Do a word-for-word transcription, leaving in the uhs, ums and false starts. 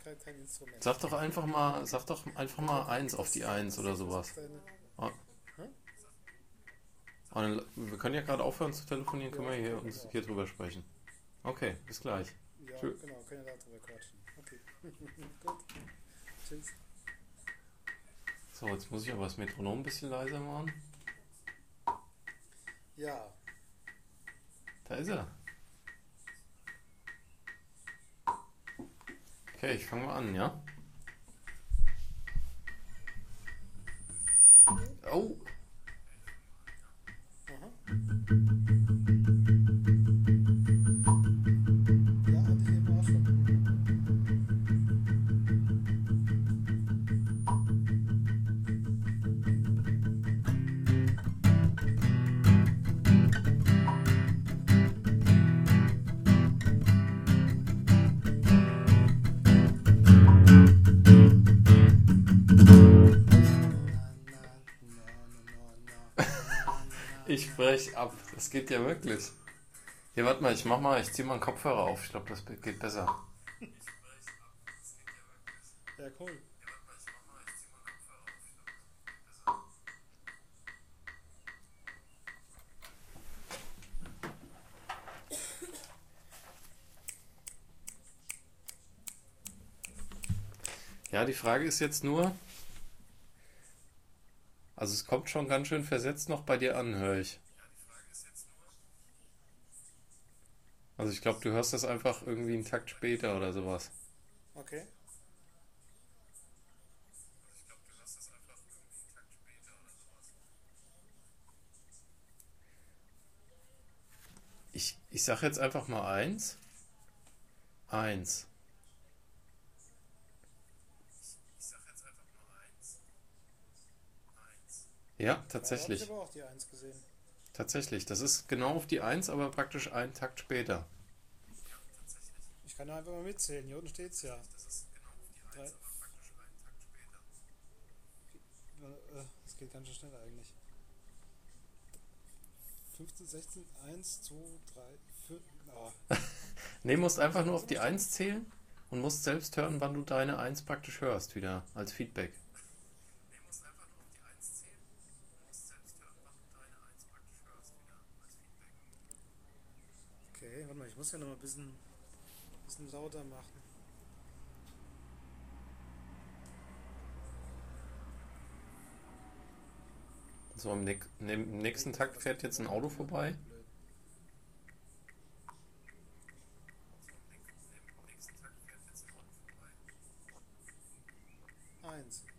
kein, kein Instrument. Sag doch einfach mal, sag doch einfach mal eins auf die eins oder sowas. Deine, Oh, hä? und dann, wir können ja gerade aufhören zu telefonieren, können Ja, wir hier, können uns wir auch. hier drüber sprechen. Okay, bis gleich. Ja, Tschö. genau, können wir darüber quatschen. Okay. Gut. Tschüss. So, jetzt muss ich aber das Metronom ein bisschen leiser machen. Ja, Da ist er. Okay, ich fange mal an, ja? Oh, aha. Ja, hatte ich eben auch schon. ich spreche ab. Das geht ja wirklich. Hier, warte mal, ich mach mal, ich zieh mal einen Kopfhörer auf. Ich glaube, das geht besser. Ja, cool. Ja, die Frage ist jetzt nur, also es kommt schon ganz schön versetzt noch bei dir an, höre ich. Also ich glaube, du hörst das einfach irgendwie einen Takt später oder sowas. Okay. Ich, ich sag jetzt einfach mal eins. Eins. Ja, Da habe ich tatsächlich. aber auch die eins gesehen. Tatsächlich. Das ist genau auf die eins, aber praktisch einen Takt später. Ich kann einfach mal mitzählen. Hier unten steht's ja. Drei, äh, das geht ganz schön schnell eigentlich. fünfzehn, sechzehn, eins, zwei, drei, fünf. Ah, Nee, musst einfach nur auf die eins zählen und musst selbst hören, wann du deine eins praktisch hörst, wieder als Feedback. okay, warte mal, ich muss ja noch mal ein bisschen, bisschen lauter machen. So, im, näch- ne- im nächsten Takt fährt jetzt ein Auto vorbei. Blöd. Eins.